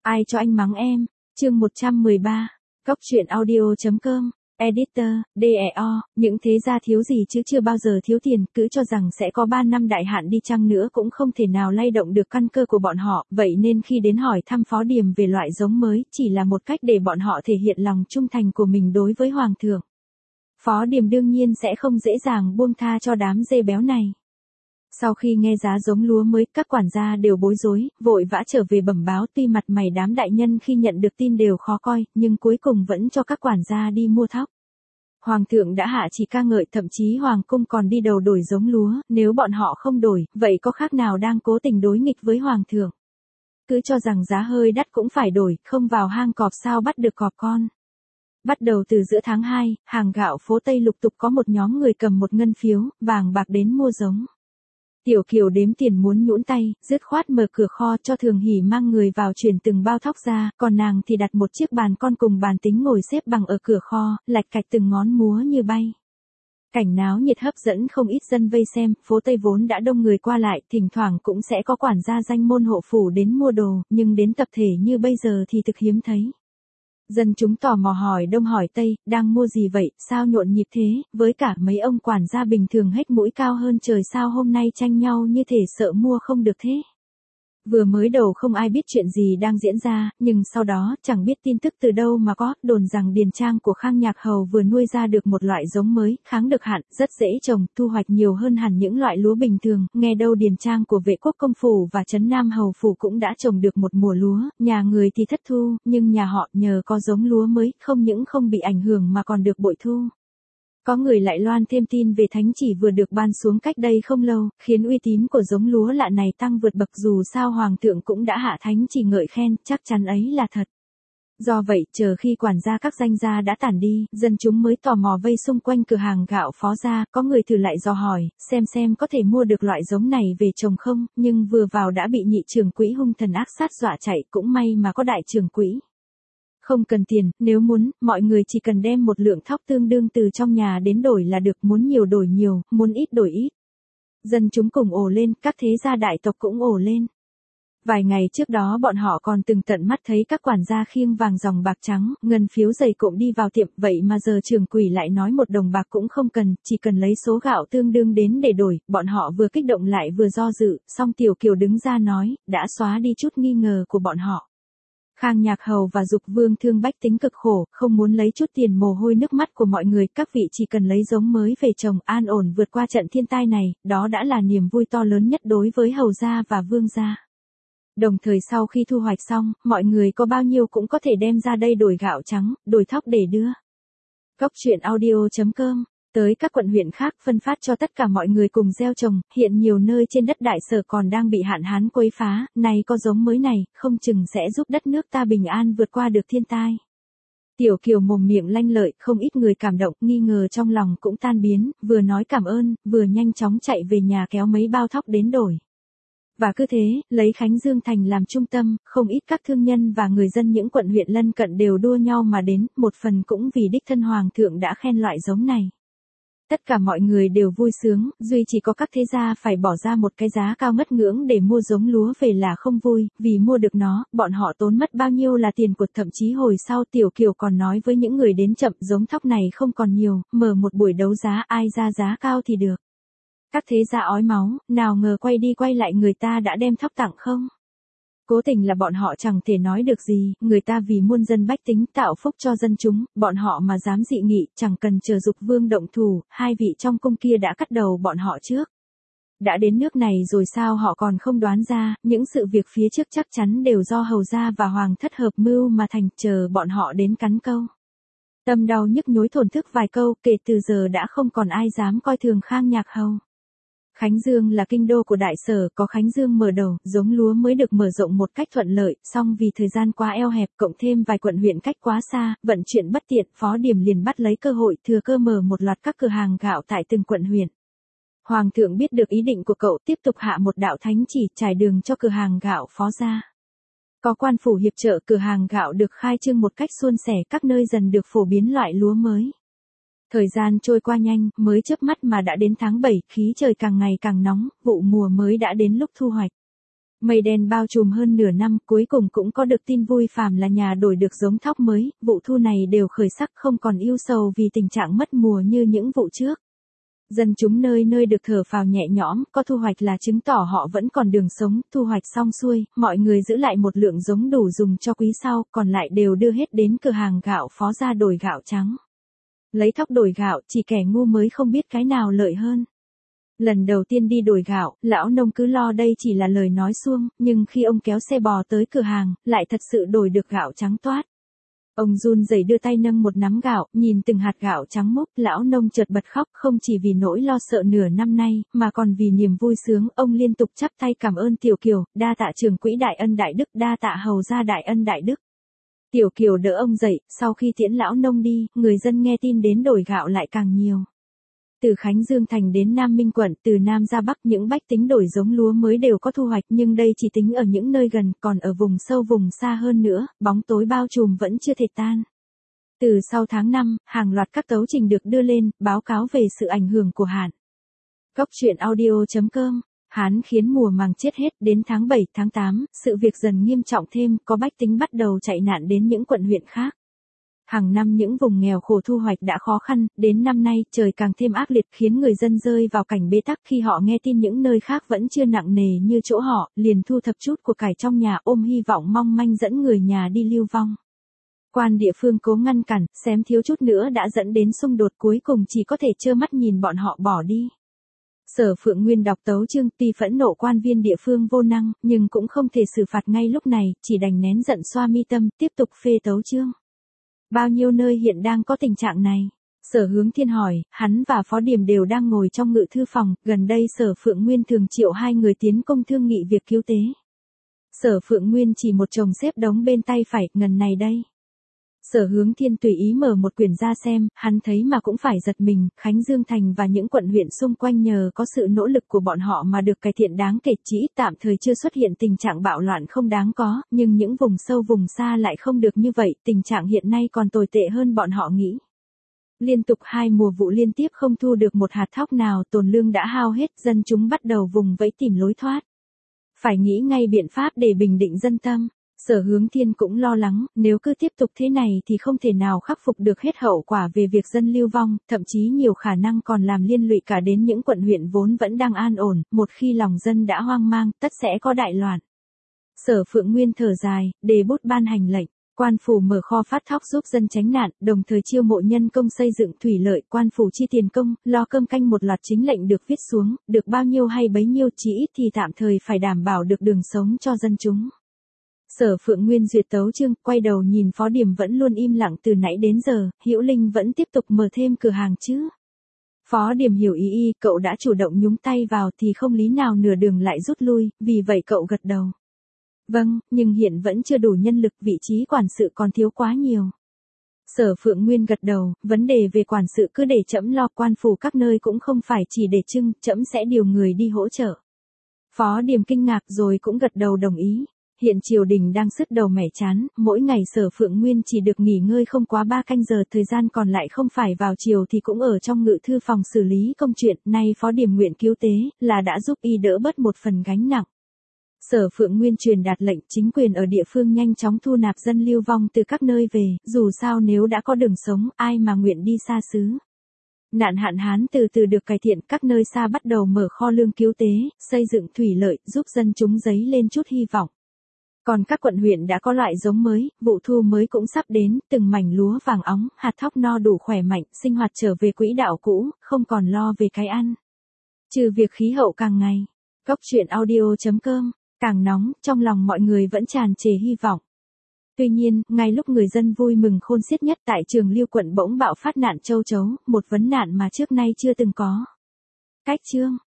Ai cho anh mắng em? Chương 113. Cóc truyện audio.com. Editor, DEO, những thế gia thiếu gì chứ chưa bao giờ thiếu tiền, cứ cho rằng sẽ có 3 năm đại hạn đi chăng nữa cũng không thể nào lay động được căn cơ của bọn họ, vậy nên khi đến hỏi thăm Phó Điềm về loại giống mới, chỉ là một cách để bọn họ thể hiện lòng trung thành của mình đối với Hoàng thượng. Phó Điềm đương nhiên sẽ không dễ dàng buông tha cho đám dê béo này. Sau khi nghe giá giống lúa mới, các quản gia đều bối rối, vội vã trở về bẩm báo, tuy mặt mày đám đại nhân khi nhận được tin đều khó coi, nhưng cuối cùng vẫn cho các quản gia đi mua thóc. Hoàng thượng đã hạ chỉ ca ngợi, thậm chí Hoàng cung còn đi đầu đổi giống lúa, nếu bọn họ không đổi, vậy có khác nào đang cố tình đối nghịch với Hoàng thượng. Cứ cho rằng giá hơi đắt cũng phải đổi, không vào hang cọp sao bắt được cọp con. Bắt đầu từ giữa tháng 2, hàng gạo phố Tây lục tục có một nhóm người cầm một ngân phiếu, vàng bạc đến mua giống. Tiểu Kiều đếm tiền muốn nhũn tay, dứt khoát mở cửa kho cho Thường Hỷ mang người vào chuyển từng bao thóc ra, còn nàng thì đặt một chiếc bàn con cùng bàn tính ngồi xếp bằng ở cửa kho, lạch cạch từng ngón múa như bay. Cảnh náo nhiệt hấp dẫn không ít dân vây xem, phố Tây vốn đã đông người qua lại, thỉnh thoảng cũng sẽ có quản gia danh môn hộ phủ đến mua đồ, nhưng đến tập thể như bây giờ thì thực hiếm thấy. Dân chúng tò mò hỏi đông hỏi tây, đang mua gì vậy, sao nhộn nhịp thế, với cả mấy ông quản gia bình thường hết mũi cao hơn trời sao hôm nay tranh nhau như thể sợ mua không được thế. Vừa mới đầu không ai biết chuyện gì đang diễn ra, nhưng sau đó chẳng biết tin tức từ đâu mà có, đồn rằng điền trang của Khang Nhạc Hầu vừa nuôi ra được một loại giống mới, kháng được hạn, rất dễ trồng, thu hoạch nhiều hơn hẳn những loại lúa bình thường, nghe đâu điền trang của Vệ Quốc Công Phủ và Trấn Nam Hầu Phủ cũng đã trồng được một mùa lúa, nhà người thì thất thu, nhưng nhà họ nhờ có giống lúa mới, không những không bị ảnh hưởng mà còn được bội thu. Có người lại loan thêm tin về thánh chỉ vừa được ban xuống cách đây không lâu, khiến uy tín của giống lúa lạ này tăng vượt bậc, dù sao Hoàng thượng cũng đã hạ thánh chỉ ngợi khen, chắc chắn ấy là thật. Do vậy, chờ khi quản gia các danh gia đã tản đi, dân chúng mới tò mò vây xung quanh cửa hàng gạo Phó gia, có người thử lại dò hỏi, xem có thể mua được loại giống này về trồng không, nhưng vừa vào đã bị nhị trưởng quỹ hung thần ác sát dọa chạy, cũng may mà có đại trưởng quỹ. Không cần tiền, nếu muốn, mọi người chỉ cần đem một lượng thóc tương đương từ trong nhà đến đổi là được, muốn nhiều đổi nhiều, muốn ít đổi ít. Dân chúng cùng ồ lên, các thế gia đại tộc cũng ồ lên. Vài ngày trước đó bọn họ còn từng tận mắt thấy các quản gia khiêng vàng dòng bạc trắng, ngân phiếu dày cộm đi vào tiệm, vậy mà giờ trưởng quỹ lại nói 1 đồng bạc cũng không cần, chỉ cần lấy số gạo tương đương đến để đổi, bọn họ vừa kích động lại vừa do dự, xong Tiểu Kiều đứng ra nói, đã xóa đi chút nghi ngờ của bọn họ. Khang Nhạc Hầu và Dục Vương thương bách tính cực khổ, không muốn lấy chút tiền mồ hôi nước mắt của mọi người, các vị chỉ cần lấy giống mới về trồng, an ổn vượt qua trận thiên tai này, đó đã là niềm vui to lớn nhất đối với Hầu gia và Vương gia. Đồng thời sau khi thu hoạch xong, mọi người có bao nhiêu cũng có thể đem ra đây đổi gạo trắng, đổi thóc để đưa. Cóc truyện audio.com. Tới các quận huyện khác phân phát cho tất cả mọi người cùng gieo trồng, hiện nhiều nơi trên đất Đại Sở còn đang bị hạn hán quấy phá, nay có giống mới này, không chừng sẽ giúp đất nước ta bình an vượt qua được thiên tai. Tiểu Kiều mồm miệng lanh lợi, không ít người cảm động, nghi ngờ trong lòng cũng tan biến, vừa nói cảm ơn, vừa nhanh chóng chạy về nhà kéo mấy bao thóc đến đổi. Và cứ thế, lấy Khánh Dương Thành làm trung tâm, không ít các thương nhân và người dân những quận huyện lân cận đều đua nhau mà đến, một phần cũng vì đích thân Hoàng thượng đã khen loại giống này. Tất cả mọi người đều vui sướng, duy chỉ có các thế gia phải bỏ ra một cái giá cao ngất ngưỡng để mua giống lúa về là không vui, vì mua được nó, bọn họ tốn mất bao nhiêu là tiền của, thậm chí hồi sau Tiểu Kiều còn nói với những người đến chậm, giống thóc này không còn nhiều, mở một buổi đấu giá ai ra giá cao thì được. Các thế gia ói máu, nào ngờ quay đi quay lại người ta đã đem thóc tặng không. Cố tình là bọn họ chẳng thể nói được gì, người ta vì muôn dân bách tính tạo phúc cho dân chúng, bọn họ mà dám dị nghị, chẳng cần chờ Dục Vương động thủ, 2 vị trong cung kia đã cắt đầu bọn họ trước. Đã đến nước này rồi sao họ còn không đoán ra, những sự việc phía trước chắc chắn đều do Hầu gia và Hoàng thất hợp mưu mà thành, chờ bọn họ đến cắn câu. Tâm đau nhức nhối thổn thức vài câu, kể từ giờ đã không còn ai dám coi thường Khang Nhạc Hầu. Khánh Dương là kinh đô của Đại Sở, có Khánh Dương mở đầu, giống lúa mới được mở rộng một cách thuận lợi, song vì thời gian quá eo hẹp, cộng thêm vài quận huyện cách quá xa, vận chuyển bất tiện, Phó Điềm liền bắt lấy cơ hội thừa cơ mở một loạt các cửa hàng gạo tại từng quận huyện. Hoàng thượng biết được ý định của cậu, tiếp tục hạ một đạo thánh chỉ, trải đường cho cửa hàng gạo Phó gia. Có quan phủ hiệp trợ, cửa hàng gạo được khai trương một cách suôn sẻ, các nơi dần được phổ biến loại lúa mới. Thời gian trôi qua nhanh, mới chớp mắt mà đã đến tháng 7, khí trời càng ngày càng nóng, vụ mùa mới đã đến lúc thu hoạch. Mây đen bao trùm hơn nửa năm, cuối cùng cũng có được tin vui, phàm là nhà đổi được giống thóc mới, vụ thu này đều khởi sắc, không còn ưu sầu vì tình trạng mất mùa như những vụ trước. Dân chúng nơi nơi được thở phào nhẹ nhõm, có thu hoạch là chứng tỏ họ vẫn còn đường sống, thu hoạch xong xuôi, mọi người giữ lại một lượng giống đủ dùng cho quý sau, còn lại đều đưa hết đến cửa hàng gạo Phó ra đổi gạo trắng. Lấy thóc đổi gạo, chỉ kẻ ngu mới không biết cái nào lợi hơn. Lần đầu tiên đi đổi gạo, lão nông cứ lo đây chỉ là lời nói suông, nhưng khi ông kéo xe bò tới cửa hàng, lại thật sự đổi được gạo trắng toát. Ông run rẩy đưa tay nâng một nắm gạo, nhìn từng hạt gạo trắng múc, lão nông chợt bật khóc, không chỉ vì nỗi lo sợ nửa năm nay, mà còn vì niềm vui sướng, ông liên tục chắp tay cảm ơn Tiểu Kiều, đa tạ trưởng quỹ đại ân đại đức, đa tạ hầu gia đại ân đại đức. Tiểu Kiều đỡ ông dậy, sau khi tiễn lão nông đi, người dân nghe tin đến đổi gạo lại càng nhiều. Từ Khánh Dương thành đến Nam Minh quận, từ Nam ra Bắc, những bách tính đổi giống lúa mới đều có thu hoạch, nhưng đây chỉ tính ở những nơi gần, còn ở vùng sâu vùng xa hơn nữa, bóng tối bao trùm vẫn chưa thể tan. Từ sau tháng 5, hàng loạt các tấu trình được đưa lên, báo cáo về sự ảnh hưởng của hạn. Góc truyện audio.com. Hán khiến mùa màng chết hết, đến tháng 7, tháng 8, sự việc dần nghiêm trọng thêm, có bách tính bắt đầu chạy nạn đến những quận huyện khác. Hàng năm những vùng nghèo khổ thu hoạch đã khó khăn, đến năm nay trời càng thêm ác liệt, khiến người dân rơi vào cảnh bế tắc khi họ nghe tin những nơi khác vẫn chưa nặng nề như chỗ họ, liền thu thập chút của cải trong nhà, ôm hy vọng mong manh dẫn người nhà đi lưu vong. Quan địa phương cố ngăn cản, xém thiếu chút nữa đã dẫn đến xung đột, cuối cùng chỉ có thể trơ mắt nhìn bọn họ bỏ đi. Sở Phượng Nguyên đọc tấu chương, tuy phẫn nộ quan viên địa phương vô năng, nhưng cũng không thể xử phạt ngay lúc này, chỉ đành nén giận xoa mi tâm, tiếp tục phê tấu chương. Bao nhiêu nơi hiện đang có tình trạng này? Sở Hướng Thiên hỏi, hắn và Phó Điềm đều đang ngồi trong ngự thư phòng, gần đây Sở Phượng Nguyên thường triệu hai người tiến công thương nghị việc cứu tế. Sở Phượng Nguyên chỉ một chồng xếp đống bên tay phải, ngần này đây. Sở Hướng Thiên tùy ý mở một quyển ra xem, hắn thấy mà cũng phải giật mình, Khánh Dương thành và những quận huyện xung quanh nhờ có sự nỗ lực của bọn họ mà được cải thiện đáng kể, chỉ tạm thời chưa xuất hiện tình trạng bạo loạn không đáng có, nhưng những vùng sâu vùng xa lại không được như vậy, tình trạng hiện nay còn tồi tệ hơn bọn họ nghĩ. Liên tục 2 mùa vụ liên tiếp không thu được một hạt thóc nào, tồn lương đã hao hết, dân chúng bắt đầu vùng vẫy tìm lối thoát. Phải nghĩ ngay biện pháp để bình định dân tâm. Sở Hướng Thiên cũng lo lắng, nếu cứ tiếp tục thế này thì không thể nào khắc phục được hết hậu quả về việc dân lưu vong, thậm chí nhiều khả năng còn làm liên lụy cả đến những quận huyện vốn vẫn đang an ổn, một khi lòng dân đã hoang mang, tất sẽ có đại loạn. Sở Phượng Nguyên thở dài, đề bút ban hành lệnh, quan phủ mở kho phát thóc giúp dân tránh nạn, đồng thời chiêu mộ nhân công xây dựng thủy lợi, quan phủ chi tiền công, lo cơm canh, một loạt chính lệnh được viết xuống, được bao nhiêu hay bấy nhiêu, chỉ ít thì tạm thời phải đảm bảo được đường sống cho dân chúng. Sở Phượng Nguyên duyệt tấu chương, quay đầu nhìn Phó Điềm vẫn luôn im lặng từ nãy đến giờ, Hữu Linh vẫn tiếp tục mở thêm cửa hàng chứ. Phó Điềm hiểu ý cậu đã chủ động nhúng tay vào thì không lý nào nửa đường lại rút lui, vì vậy cậu gật đầu. Vâng, nhưng hiện vẫn chưa đủ nhân lực, vị trí quản sự còn thiếu quá nhiều. Sở Phượng Nguyên gật đầu, vấn đề về quản sự cứ để trẫm lo, quan phủ các nơi cũng không phải chỉ để trưng, trẫm sẽ điều người đi hỗ trợ. Phó Điềm kinh ngạc rồi cũng gật đầu đồng ý. Hiện triều đình đang sứt đầu mẻ chán, mỗi ngày Sở Phượng Nguyên chỉ được nghỉ ngơi không quá 3 canh giờ, thời gian còn lại không phải vào triều thì cũng ở trong ngự thư phòng xử lý công chuyện, nay Phó Điềm nguyện cứu tế, là đã giúp y đỡ bớt một phần gánh nặng. Sở Phượng Nguyên truyền đạt lệnh, chính quyền ở địa phương nhanh chóng thu nạp dân lưu vong từ các nơi về, dù sao nếu đã có đường sống, ai mà nguyện đi xa xứ. Nạn hạn hán từ từ được cải thiện, các nơi xa bắt đầu mở kho lương cứu tế, xây dựng thủy lợi, giúp dân chúng dấy lên chút hy vọng. Còn các quận huyện đã có loại giống mới, vụ thu mới cũng sắp đến, từng mảnh lúa vàng óng, hạt thóc no đủ khỏe mạnh, sinh hoạt trở về quỹ đạo cũ, không còn lo về cái ăn. Trừ việc khí hậu càng ngày, góc truyện audio.com, càng nóng, trong lòng mọi người vẫn tràn trề hy vọng. Tuy nhiên, ngay lúc người dân vui mừng khôn xiết nhất, tại Trường Liêu quận bỗng bạo phát nạn châu chấu, một vấn nạn mà trước nay chưa từng có. Cách chương